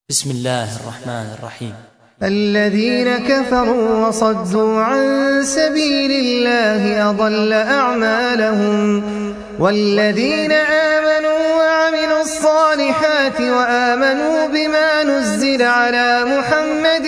بسم الله الرحمن الرحيم. الذين كفروا وصدوا عن سبيل الله أضل أعمالهم والذين آمنوا وعملوا الصالحات وآمنوا بما نزل على محمد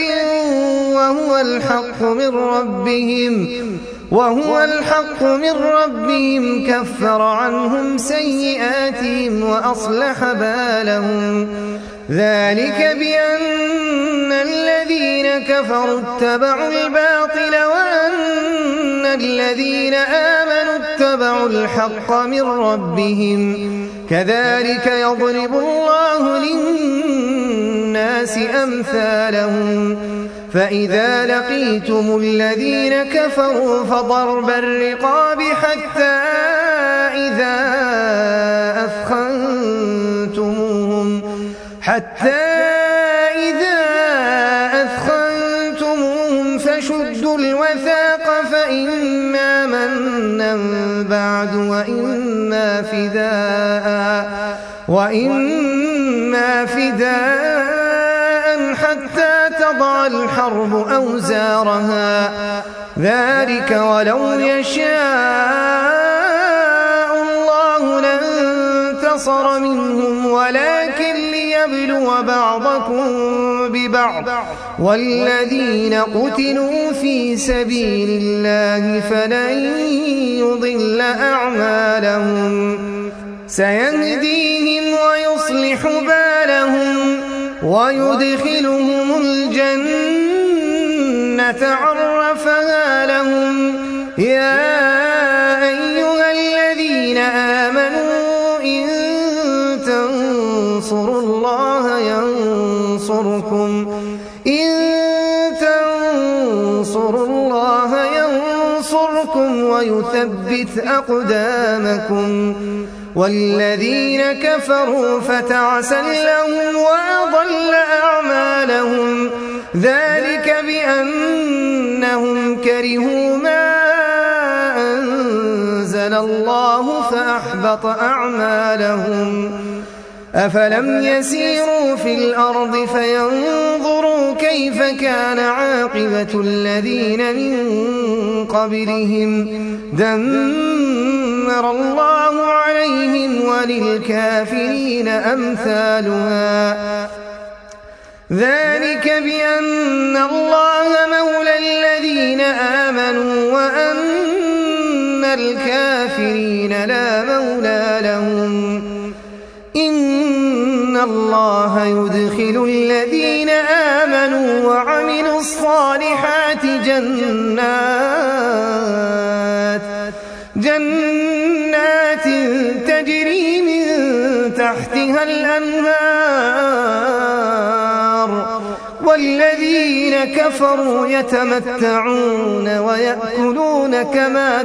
وهو الحق من ربهم كفر عنهم سيئاتهم وأصلح بالهم ذلك بأن الذين كفروا اتبعوا الباطل وأن الذين آمنوا اتبعوا الحق من ربهم كذلك يضرب الله للناس أمثالهم فإذا لقيتم الذين كفروا فضرب الرقاب حتى إذا أثخنتموهم فشدوا الوثاق فإما منا بعد وإما فداء حتى تضع الحرب أوزارها ذلك ولو يشاء الله لانتصر منهم ولكن ليبلو بعضكم ببعض والذين قتلوا في سبيل الله فلن يضل أعمالهم سيهديهم ويصلح بالهم ويدخلهم الجنة عرفها لهم يا أيها الذين آمنوا إن تنصروا الله ينصركم ويثبت أقدامكم والذين كفروا فتعسا لهم وأضل أعمالهم ذلك بأنهم كرهوا ما أنزل الله فأحبط أعمالهم أفلم يسيروا في الأرض فينظروا كيف كان عاقبة الذين من قبلهم دمر الله عليهم وللكافرين أمثالها ذلك بأن الله مولى الذين آمنوا وأن الكافرين لا مولى لهم إن الله يدخل الذين آمنوا وعملوا الصالحات جنات تجري من تحتها الأنهار والذين كفروا يتمتعون ويأكلون كما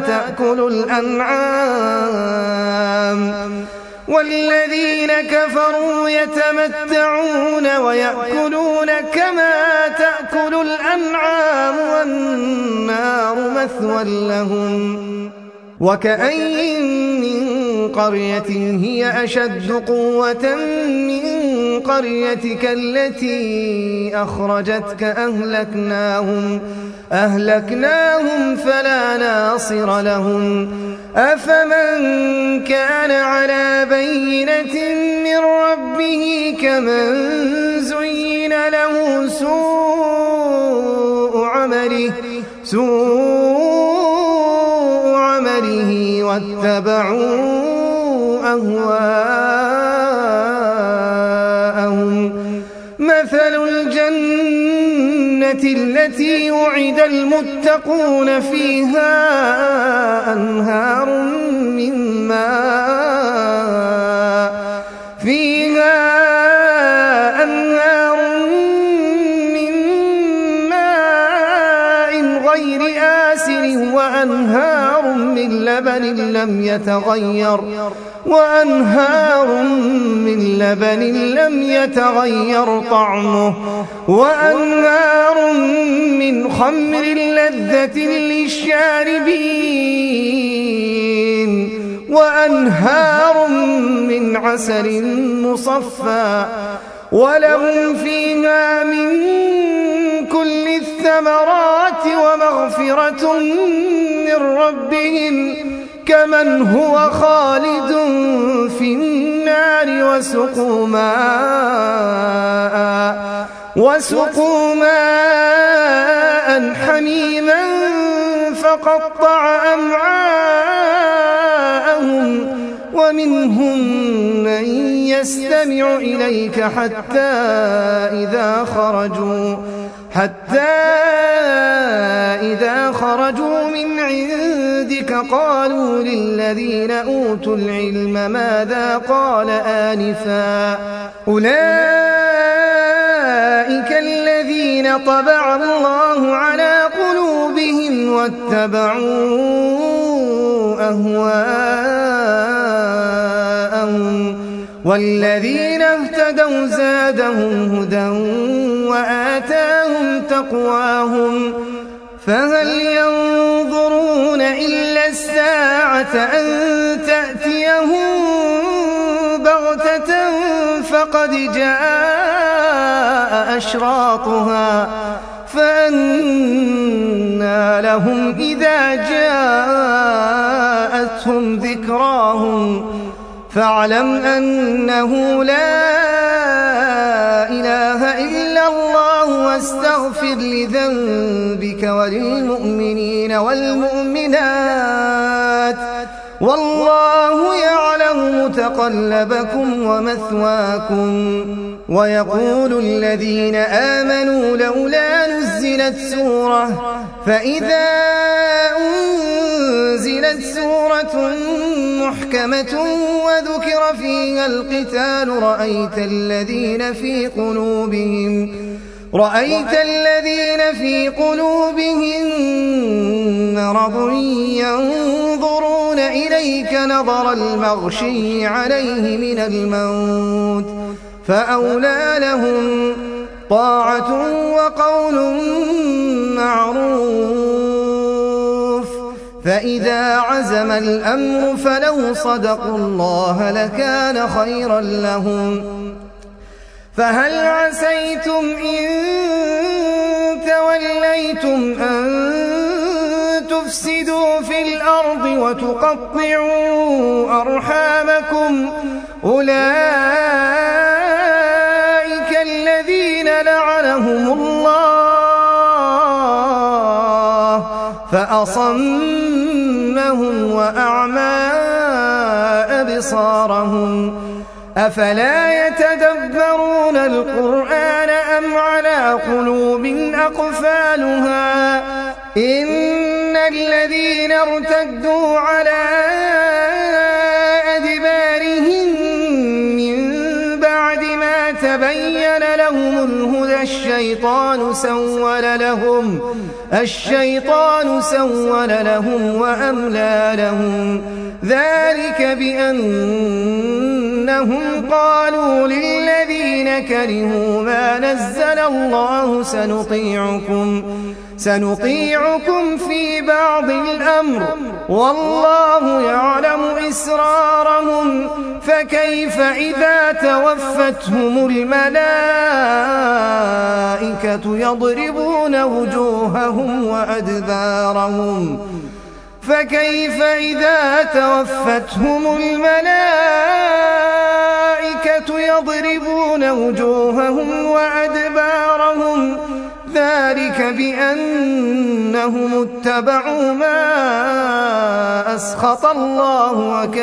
تأكل الأنعام والنار مثوى لهم وكأين من قرية هي أشد قوة من قريتك التي أخرجتك أهلكناهم فلا ناصر لهم أفمن كان على بينة من ربه كمن زين له سوء عمله واتبعوا أهواءهم مثل الجنة التي وعد المتقون فيها أنهار من ماء غير آسن وأنهار من لبن لم يتغير طعمه وأنهار من خمر لذة للشاربين وأنهار من عسل مصفى ولهم فيها الثمرات ومغفرة من ربهم كمن هو خالد في النار وسقوا ماء حميما فقطع أمعاءهم ومنهم من يستمع إليك حتى إذا خرجوا من عندك قالوا للذين أوتوا العلم ماذا قال آنفا أولئك الذين طبع الله على قلوبهم واتبعوا أهواءهم والذين اهتدوا زادهم هدى وآتاهم تقواهم فهل ينظرون إلا الساعة أن تأتيهم بغتة فقد جاء أشراطها فأنى لهم إذا جاءتهم ذكراهم فاعلم أنه لا إله إلا الله واستغفر لذنبك وللمؤمنين والمؤمنات والله يعلم متقلبكم ومثواكم ويقول الذين آمنوا لولا نزلت سورة فإذا أنزلت سورة محكمة وذكر فيها القتال رأيت الذين في قلوبهم مرض ينظرون إليك نظر المغشي عليه من الموت فأولى لهم طاعة وقول معروف فإذا عزم الأمر فلو صدقوا الله لكان خيرا لهم فهل عسيتم إن توليتم أن تفسدوا في الأرض وتقطعوا أرحامكم أولئك الذين لعنهم الله فأصمهم وأعمى أبصارهم أفلا يتدبرون القرآن أم على قلوب أقفالها إن الذين ارتدوا على أدبارهم من بعد ما تبين لهم الهدى الشيطان سول لهم وأملى لهم ذلك بأنهم قالوا للذين كرهوا ما نزل الله سنطيعكم في بعض الأمر والله يعلم إسرارهم فكيف إذا توفتهم الملائكة يضربون وجوههم وأدبارهم ذلك بأنهم اتبعوا ما أسخط الله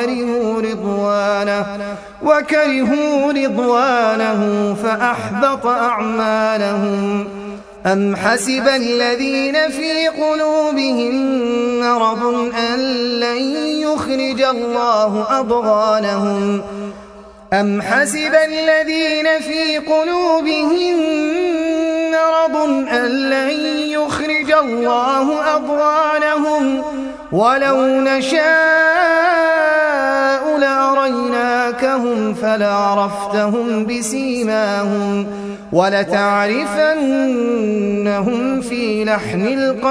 وكرهوا رضوانه فأحبط أعمالهم أم حسب الذين في قلوبهم مرض أن لن يخرج الله أضغانهم ولو نشاء لأريناكهم فلعرفتهم بسيماهم ولتعرفنهم في لحن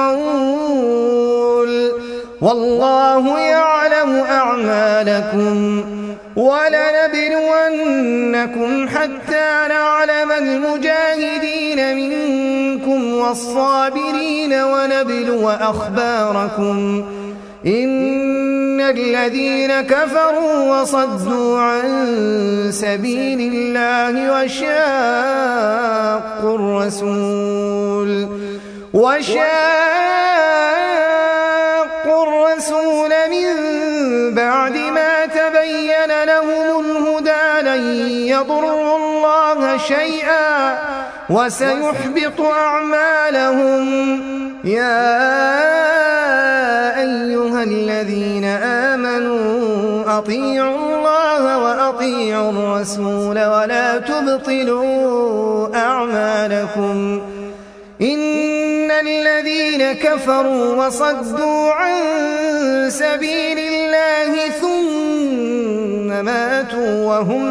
القول والله يعلم أعمالكم ولنبلونكم حتى نعلم المجاهدين منكم والصابرين ونبلو أخباركم إن الذين كفروا وصدوا عن سبيل الله وشاقوا الرسول من بعد ما تبين لهم الهدى لن يضروا الله شيئا وسيحبط أعمالهم يا أيها الذين آمنوا أطيعوا الله وأطيعوا الرسول ولا تبطلوا أعمالكم إن الذين كفروا وصدوا عن سبيل الله ثم ماتوا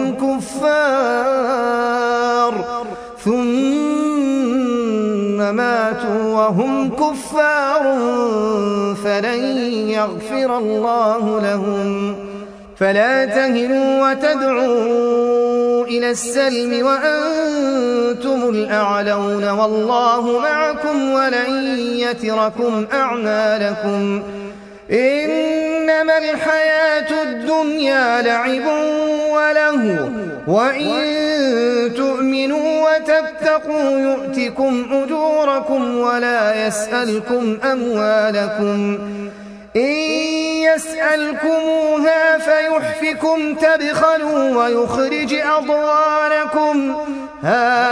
وهم كفار فلن يغفر الله لهم فلا تهنوا وتدعوا إلى السلم وأنتم الأعلون والله معكم ولن يتركم أعمالكم إنما الحياة الدنيا لعب وله وإن تؤمنوا وتتقوا يؤتكم أجوركم ولا يسألكم أموالكم إن يسألكموها فيحفكم تبخلوا ويخرج أضغانكم ها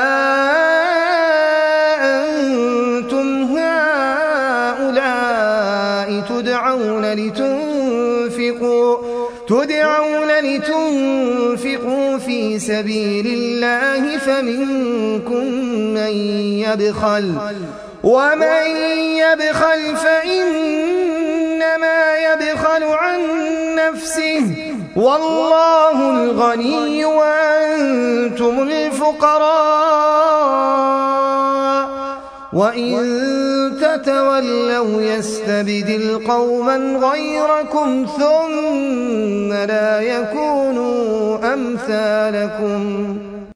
أنتم هؤلاء تدعون لتنفقوا في سبيل الله فمنكم من يبخل ومن يبخل فإنما يبخل عن نفسه والله الغني وأنتم الفقراء وإن تتولوا يستبدل قوما غيركم ثم لا يكونوا أمثالكم